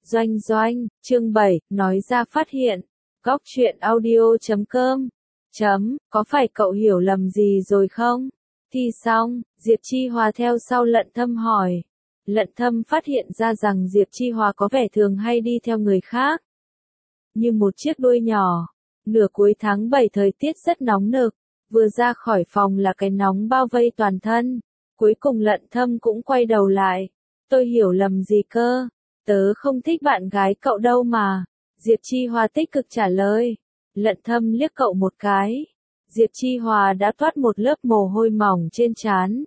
Doanh doanh, chương 7, nói ra phát hiện. Góc truyện audio.com. Có phải cậu hiểu lầm gì rồi không? Thi xong, Diệp Chi Hòa theo sau Lận Thâm hỏi. Lận Thâm phát hiện ra rằng Diệp Chi Hòa có vẻ thường hay đi theo người khác. Như một chiếc đuôi nhỏ. Nửa cuối tháng 7 thời tiết rất nóng nực. Vừa ra khỏi phòng là cái nóng bao vây toàn thân. Cuối cùng Lận Thâm cũng quay đầu lại. Tôi hiểu lầm gì cơ? Tớ không thích bạn gái cậu đâu mà. Diệp Chi Hòa tích cực trả lời. Lận Thâm liếc cậu một cái. Diệp Chi Hòa đã toát một lớp mồ hôi mỏng trên trán.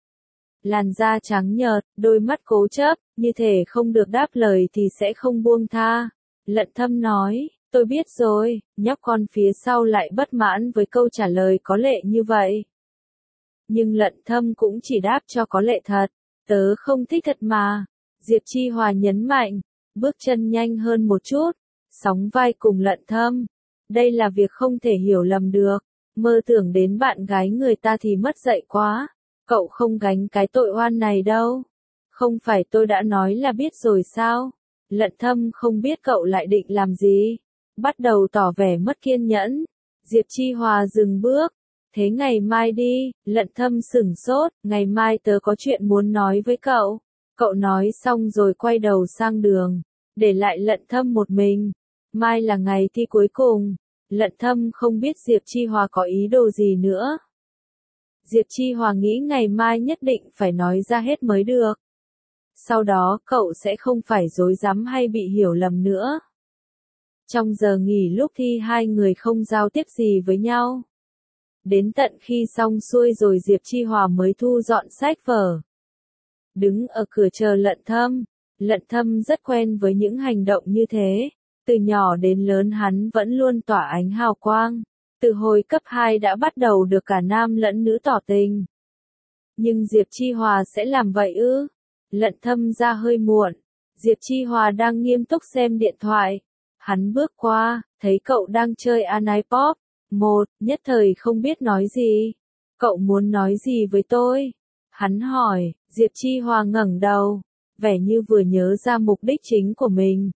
Làn da trắng nhợt, đôi mắt cố chấp, như thể không được đáp lời thì sẽ không buông tha. Lận Thâm nói, tôi biết rồi, nhóc con phía sau lại bất mãn với câu trả lời có lệ như vậy. Nhưng Lận Thâm cũng chỉ đáp cho có lệ thật, tớ không thích thật mà. Diệp Chi Hòa nhấn mạnh, bước chân nhanh hơn một chút, sóng vai cùng Lận Thâm. Đây là việc không thể hiểu lầm được, mơ tưởng đến bạn gái người ta thì mất dạy quá. Cậu không gánh cái tội oan này đâu. Không phải tôi đã nói là biết rồi sao? Lận Thâm không biết cậu lại định làm gì. Bắt đầu tỏ vẻ mất kiên nhẫn. Diệp Chi Hòa dừng bước. Thế ngày mai đi, Lận Thâm sửng sốt, ngày mai tớ có chuyện muốn nói với cậu. Cậu nói xong rồi quay đầu sang đường, để lại Lận Thâm một mình. Mai là ngày thi cuối cùng. Lận Thâm không biết Diệp Chi Hòa có ý đồ gì nữa. Diệp Chi Hòa nghĩ ngày mai nhất định phải nói ra hết mới được. Sau đó cậu sẽ không phải rối rắm hay bị hiểu lầm nữa. Trong giờ nghỉ lúc thi hai người không giao tiếp gì với nhau. Đến tận khi xong xuôi rồi Diệp Chi Hòa mới thu dọn sách vở. Đứng ở cửa chờ Lận Thâm. Lận Thâm rất quen với những hành động như thế. Từ nhỏ đến lớn hắn vẫn luôn tỏa ánh hào quang. Từ hồi cấp 2 đã bắt đầu được cả nam lẫn nữ tỏ tình. Nhưng Diệp Chi Hòa sẽ làm vậy ư? Lận Thâm ra hơi muộn. Diệp Chi Hòa đang nghiêm túc xem điện thoại. Hắn bước qua, thấy cậu đang chơi iPod. Nhất thời không biết nói gì. Cậu muốn nói gì với tôi? Hắn hỏi. Diệp Chi Hòa ngẩng đầu, vẻ như vừa nhớ ra mục đích chính của mình.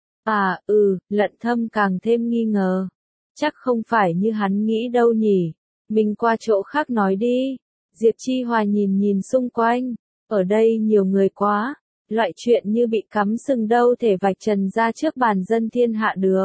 Lận Thâm càng thêm nghi ngờ. Chắc không phải như hắn nghĩ đâu nhỉ. Mình qua chỗ khác nói đi. Diệp Chi Hòa nhìn xung quanh. Ở đây nhiều người quá. Loại chuyện như bị cắm sừng đâu thể vạch trần ra trước bàn dân thiên hạ được.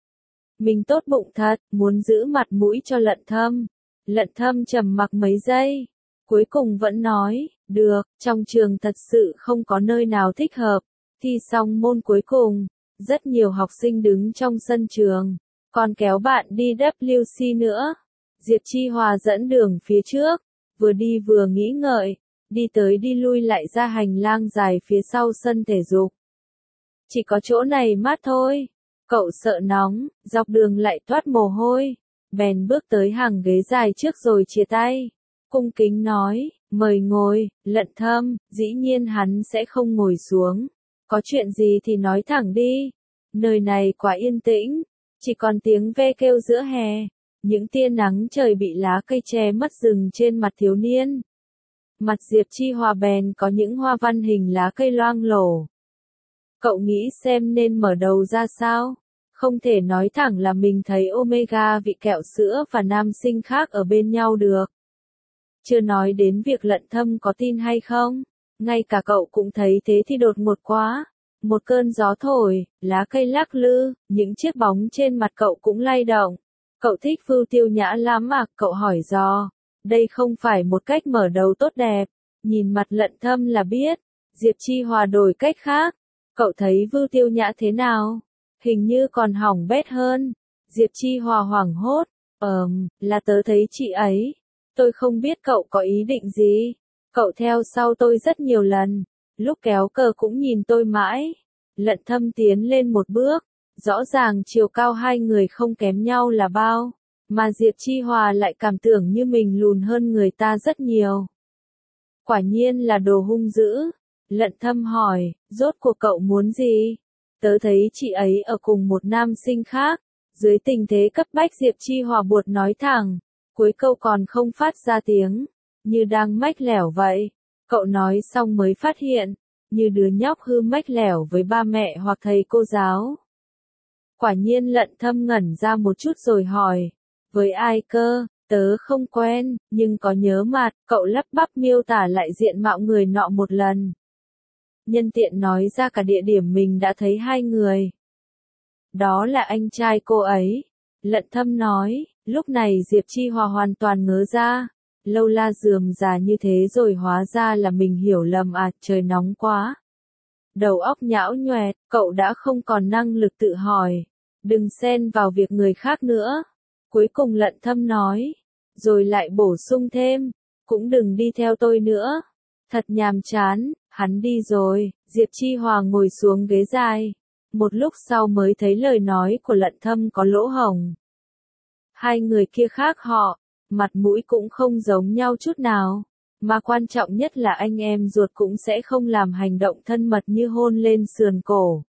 Mình tốt bụng thật, muốn giữ mặt mũi cho Lận Thâm. Lận Thâm trầm mặc mấy giây. Cuối cùng vẫn nói, được, trong trường thật sự không có nơi nào thích hợp. Thi xong môn cuối cùng, rất nhiều học sinh đứng trong sân trường. Còn kéo bạn đi WC nữa. Diệp Chi Hòa dẫn đường phía trước, vừa đi vừa nghĩ ngợi, đi tới đi lui lại ra hành lang dài phía sau sân thể dục. Chỉ có chỗ này mát thôi. Cậu sợ nóng, dọc đường lại toát mồ hôi. Bèn bước tới hàng ghế dài trước rồi chia tay. Cung kính nói, mời ngồi. Lận Thâm, dĩ nhiên hắn sẽ không ngồi xuống. Có chuyện gì thì nói thẳng đi. Nơi này quá yên tĩnh. Chỉ còn tiếng ve kêu giữa hè. Những tia nắng trời bị lá cây che mất rừng trên mặt thiếu niên. Mặt Diệp Chi Hòa bèn có những hoa văn hình lá cây loang lổ. Cậu nghĩ xem nên mở đầu ra sao? Không thể nói thẳng là mình thấy Omega vị kẹo sữa và nam sinh khác ở bên nhau được. Chưa nói đến việc Lận Thâm có tin hay không. Ngay cả cậu cũng thấy thế thì đột ngột quá. Một cơn gió thổi, lá cây lắc lư, những chiếc bóng trên mặt cậu cũng lay động. Cậu thích Vưu Tiêu Nhã lắm à? Cậu hỏi dò. Đây không phải một cách mở đầu tốt đẹp. Nhìn mặt Lận Thâm là biết. Diệp Chi Hòa đổi cách khác. Cậu thấy Vưu Tiêu Nhã thế nào? Hình như còn hỏng bét hơn. Diệp Chi Hòa hoảng hốt. Là tớ thấy chị ấy. Tôi không biết cậu có ý định gì. Cậu theo sau tôi rất nhiều lần. Lúc kéo cờ cũng nhìn tôi mãi. Lận Thâm tiến lên một bước. Rõ ràng chiều cao hai người không kém nhau là bao. Mà Diệp Chi Hòa lại cảm tưởng như mình lùn hơn người ta rất nhiều. Quả nhiên là đồ hung dữ. Lận Thâm hỏi, rốt cuộc cậu muốn gì? Tớ thấy chị ấy ở cùng một nam sinh khác. Dưới tình thế cấp bách Diệp Chi Hòa buột nói thẳng. Cuối câu còn không phát ra tiếng. Như đang mách lẻo vậy. Cậu nói xong mới phát hiện. như đứa nhóc hư mách lẻo với ba mẹ hoặc thầy cô giáo. Quả nhiên Lận Thâm ngẩn ra một chút rồi hỏi, với ai cơ, tớ không quen, nhưng có nhớ mặt, cậu lắp bắp miêu tả lại diện mạo người nọ một lần. Nhân tiện nói ra cả địa điểm mình đã thấy hai người. Đó là anh trai cô ấy. Lận Thâm nói, lúc này Diệp Chi Hòa hoàn toàn ngớ ra. Lâu la rườm rà như thế rồi hóa ra là mình hiểu lầm à, trời nóng quá. Đầu óc nhão nhoẹt, cậu đã không còn năng lực tự hỏi. Đừng xen vào việc người khác nữa. Cuối cùng Lận Thâm nói, rồi lại bổ sung thêm, cũng đừng đi theo tôi nữa. Thật nhàm chán, hắn đi rồi, Diệp Chi Hòa ngồi xuống ghế dài. Một lúc sau mới thấy lời nói của Lận Thâm có lỗ hổng. Hai người kia khác họ, mặt mũi cũng không giống nhau chút nào. Mà quan trọng nhất là anh em ruột cũng sẽ không làm hành động thân mật như hôn lên sườn cổ.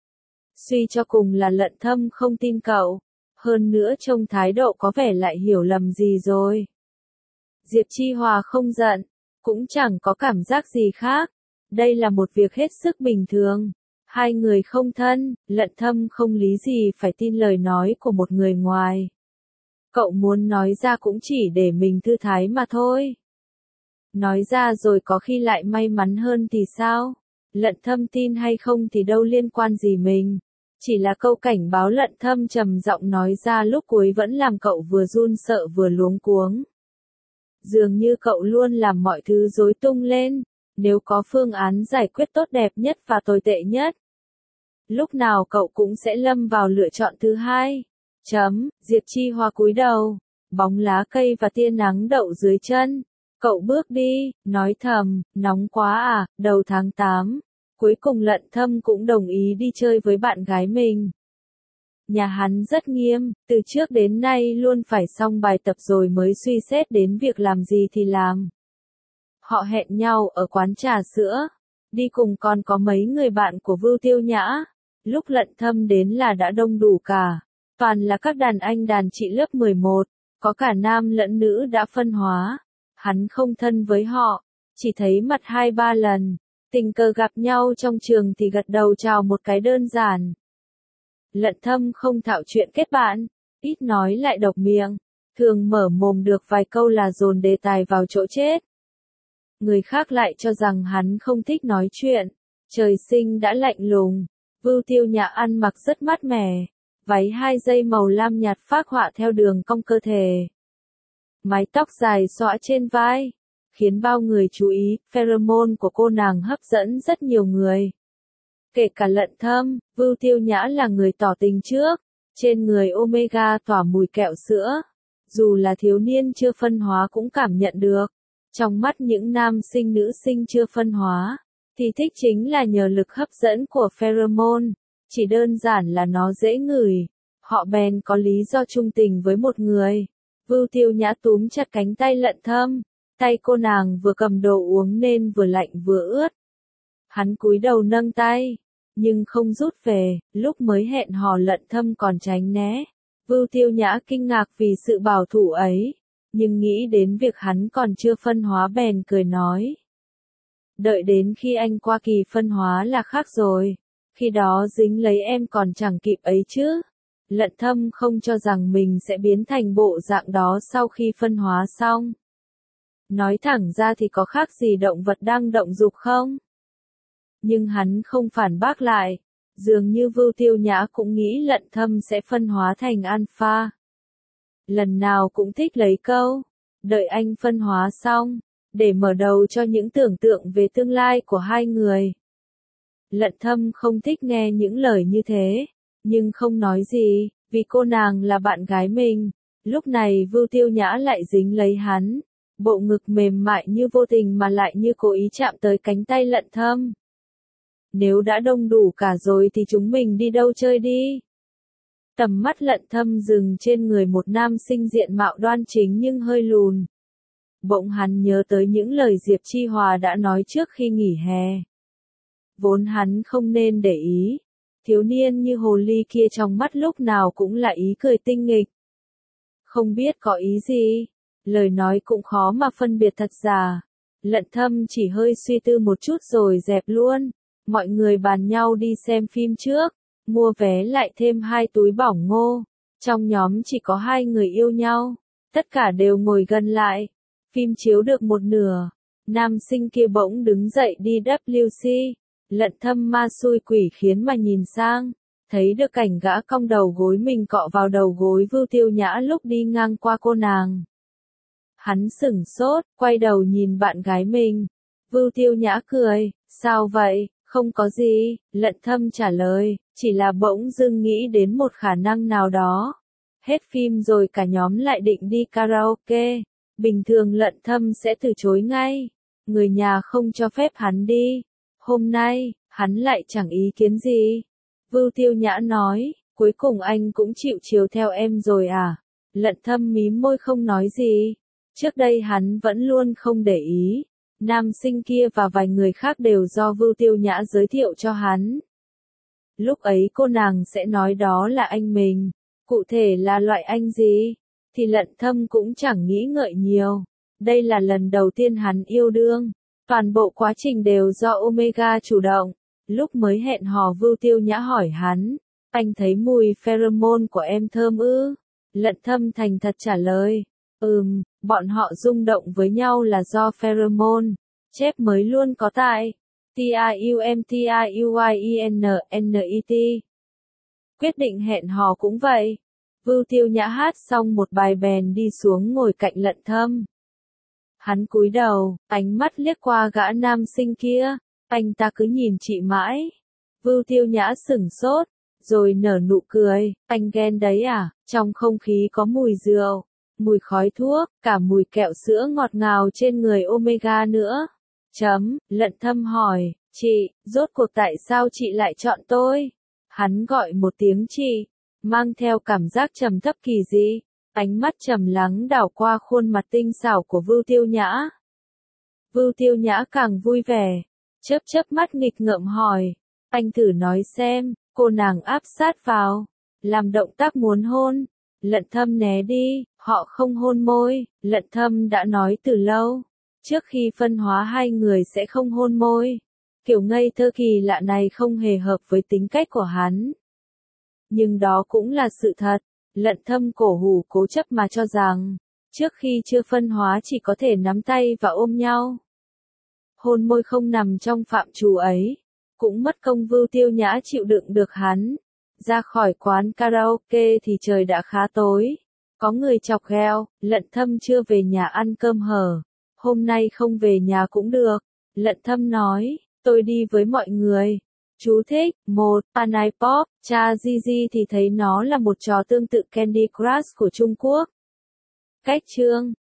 Suy cho cùng là Lận Thâm không tin cậu. Hơn nữa trông thái độ có vẻ lại hiểu lầm gì rồi. Diệp Chi Hòa không giận, cũng chẳng có cảm giác gì khác. Đây là một việc hết sức bình thường. Hai người không thân, Lận Thâm không lý gì phải tin lời nói của một người ngoài. Cậu muốn nói ra cũng chỉ để mình thư thái mà thôi. Nói ra rồi có khi lại may mắn hơn thì sao? Lận Thâm tin hay không thì đâu liên quan gì mình. Chỉ là câu cảnh báo Lận Thâm trầm giọng nói ra lúc cuối vẫn làm cậu vừa run sợ vừa luống cuống. Dường như cậu luôn làm mọi thứ rối tung lên, nếu có phương án giải quyết tốt đẹp nhất và tồi tệ nhất. Lúc nào cậu cũng sẽ lâm vào lựa chọn thứ hai. Diệp Chi Hòa cúi đầu, bóng lá cây và tia nắng đậu dưới chân. Cậu bước đi, nói thầm, nóng quá à, đầu tháng 8. Cuối cùng Lận Thâm cũng đồng ý đi chơi với bạn gái mình. Nhà hắn rất nghiêm, từ trước đến nay luôn phải xong bài tập rồi mới suy xét đến việc làm gì thì làm. Họ hẹn nhau ở quán trà sữa, đi cùng còn có mấy người bạn của Vưu Tiêu Nhã. Lúc Lận Thâm đến là đã đông đủ cả, toàn là các đàn anh đàn chị lớp 11, có cả nam lẫn nữ đã phân hóa. Hắn không thân với họ, chỉ thấy mặt 2-3 lần, tình cờ gặp nhau trong trường thì gật đầu chào một cái đơn giản. Lận Thâm không thạo chuyện kết bạn, ít nói lại độc miệng, thường mở mồm được vài câu là dồn đề tài vào chỗ chết. Người khác lại cho rằng hắn không thích nói chuyện, trời sinh đã lạnh lùng. Vưu Tiêu Nhã ăn mặc rất mát mẻ, váy 2 dây màu lam nhạt phác họa theo đường cong cơ thể. Mái tóc dài xõa trên vai, khiến bao người chú ý, pheromone của cô nàng hấp dẫn rất nhiều người. Kể cả Lận Thâm, Vưu Tiêu Nhã là người tỏ tình trước, trên người Omega tỏa mùi kẹo sữa. Dù là thiếu niên chưa phân hóa cũng cảm nhận được. Trong mắt những nam sinh nữ sinh chưa phân hóa, thì thích chính là nhờ lực hấp dẫn của pheromone, chỉ đơn giản là nó dễ ngửi. Họ bèn có lý do chung tình với một người. Vưu Tiêu Nhã túm chặt cánh tay Lận Thâm, tay cô nàng vừa cầm đồ uống nên vừa lạnh vừa ướt. Hắn cúi đầu nâng tay, nhưng không rút về, lúc mới hẹn hò Lận Thâm còn tránh né. Vưu Tiêu Nhã kinh ngạc vì sự bảo thủ ấy, nhưng nghĩ đến việc hắn còn chưa phân hóa bèn cười nói. Đợi đến khi anh qua kỳ phân hóa là khác rồi, khi đó dính lấy em còn chẳng kịp ấy chứ. Lận Thâm không cho rằng mình sẽ biến thành bộ dạng đó sau khi phân hóa xong. Nói thẳng ra thì có khác gì động vật đang động dục không? Nhưng hắn không phản bác lại, dường như Vưu Tiêu Nhã cũng nghĩ Lận Thâm sẽ phân hóa thành alpha. Lần nào cũng thích lấy câu, đợi anh phân hóa xong, để mở đầu cho những tưởng tượng về tương lai của hai người. Lận Thâm không thích nghe những lời như thế, nhưng không nói gì, vì cô nàng là bạn gái mình. Lúc này Vưu Tiêu Nhã lại dính lấy hắn, bộ ngực mềm mại như vô tình mà lại như cố ý chạm tới cánh tay Lận Thâm. Nếu đã đông đủ cả rồi thì chúng mình đi đâu chơi đi? Tầm mắt Lận Thâm dừng trên người một nam sinh diện mạo đoan chính nhưng hơi lùn. Bỗng hắn nhớ tới những lời Diệp Chi Hòa đã nói trước khi nghỉ hè. Vốn hắn không nên để ý. Thiếu niên như hồ ly kia trong mắt lúc nào cũng là ý cười tinh nghịch. Không biết có ý gì, lời nói cũng khó mà phân biệt thật giả. Lận Thâm chỉ hơi suy tư một chút rồi dẹp luôn. Mọi người bàn nhau đi xem phim trước, mua vé lại thêm 2 túi bỏng ngô. Trong nhóm chỉ có 2 người yêu nhau, tất cả đều ngồi gần lại. Phim chiếu được một nửa, nam sinh kia bỗng đứng dậy đi WC. Lận Thâm ma xui quỷ khiến mà nhìn sang, thấy được cảnh gã cong đầu gối mình cọ vào đầu gối Vưu Tiêu Nhã lúc đi ngang qua cô nàng. Hắn sửng sốt, quay đầu nhìn bạn gái mình. Vưu Tiêu Nhã cười, sao vậy, không có gì, Lận Thâm trả lời, chỉ là bỗng dưng nghĩ đến một khả năng nào đó. Hết phim rồi cả nhóm lại định đi karaoke, bình thường Lận Thâm sẽ từ chối ngay, người nhà không cho phép hắn đi. Hôm nay, hắn lại chẳng ý kiến gì. Vưu Tiêu Nhã nói, cuối cùng anh cũng chịu chiều theo em rồi à? Lận Thâm mím môi không nói gì. Trước đây hắn vẫn luôn không để ý. Nam sinh kia và vài người khác đều do Vưu Tiêu Nhã giới thiệu cho hắn. Lúc ấy cô nàng sẽ nói đó là anh mình. Cụ thể là loại anh gì? Thì Lận Thâm cũng chẳng nghĩ ngợi nhiều. Đây là lần đầu tiên hắn yêu đương. Toàn bộ quá trình đều do Omega chủ động. Lúc mới hẹn hò Vưu Tiêu Nhã hỏi hắn, anh thấy mùi pheromone của em thơm ư? Lận Thâm thành thật trả lời, bọn họ rung động với nhau là do pheromone. Chép mới luôn có tại TRUMTRUYENNET. Quyết định hẹn hò cũng vậy. Vưu Tiêu Nhã hát xong một bài bèn đi xuống ngồi cạnh Lận Thâm. Hắn cúi đầu, ánh mắt liếc qua gã nam sinh kia, anh ta cứ nhìn chị mãi. Vưu Tiêu Nhã sửng sốt, rồi nở nụ cười, anh ghen đấy à? Trong không khí có mùi rượu, mùi khói thuốc, cả mùi kẹo sữa ngọt ngào trên người Omega nữa. Lận Thâm hỏi, chị, rốt cuộc tại sao chị lại chọn tôi? Hắn gọi một tiếng chị, mang theo cảm giác trầm thấp kỳ dị. Ánh mắt trầm lắng đảo qua khuôn mặt tinh xảo của Vưu Tiêu Nhã. Vưu Tiêu Nhã càng vui vẻ, chớp mắt nghịch ngợm hỏi, anh thử nói xem. Cô nàng áp sát vào, làm động tác muốn hôn. Lận Thâm né đi, họ không hôn môi. Lận Thâm đã nói từ lâu, trước khi phân hóa hai người sẽ không hôn môi. Kiểu ngây thơ kỳ lạ này không hề hợp với tính cách của hắn. Nhưng đó cũng là sự thật. Lận Thâm cổ hủ cố chấp mà cho rằng, trước khi chưa phân hóa chỉ có thể nắm tay và ôm nhau. Hôn môi không nằm trong phạm trù ấy. Cũng mất công Vưu Tiêu Nhã chịu đựng được hắn. Ra khỏi quán karaoke thì trời đã khá tối. Có người chọc ghẹo, Lận Thâm chưa về nhà ăn cơm hở. Hôm nay không về nhà cũng được. Lận Thâm nói, tôi đi với mọi người. Chú thích, 1. Panai Pop, cha Gigi thì thấy nó là một trò tương tự Candy Crush của Trung Quốc. Cách chương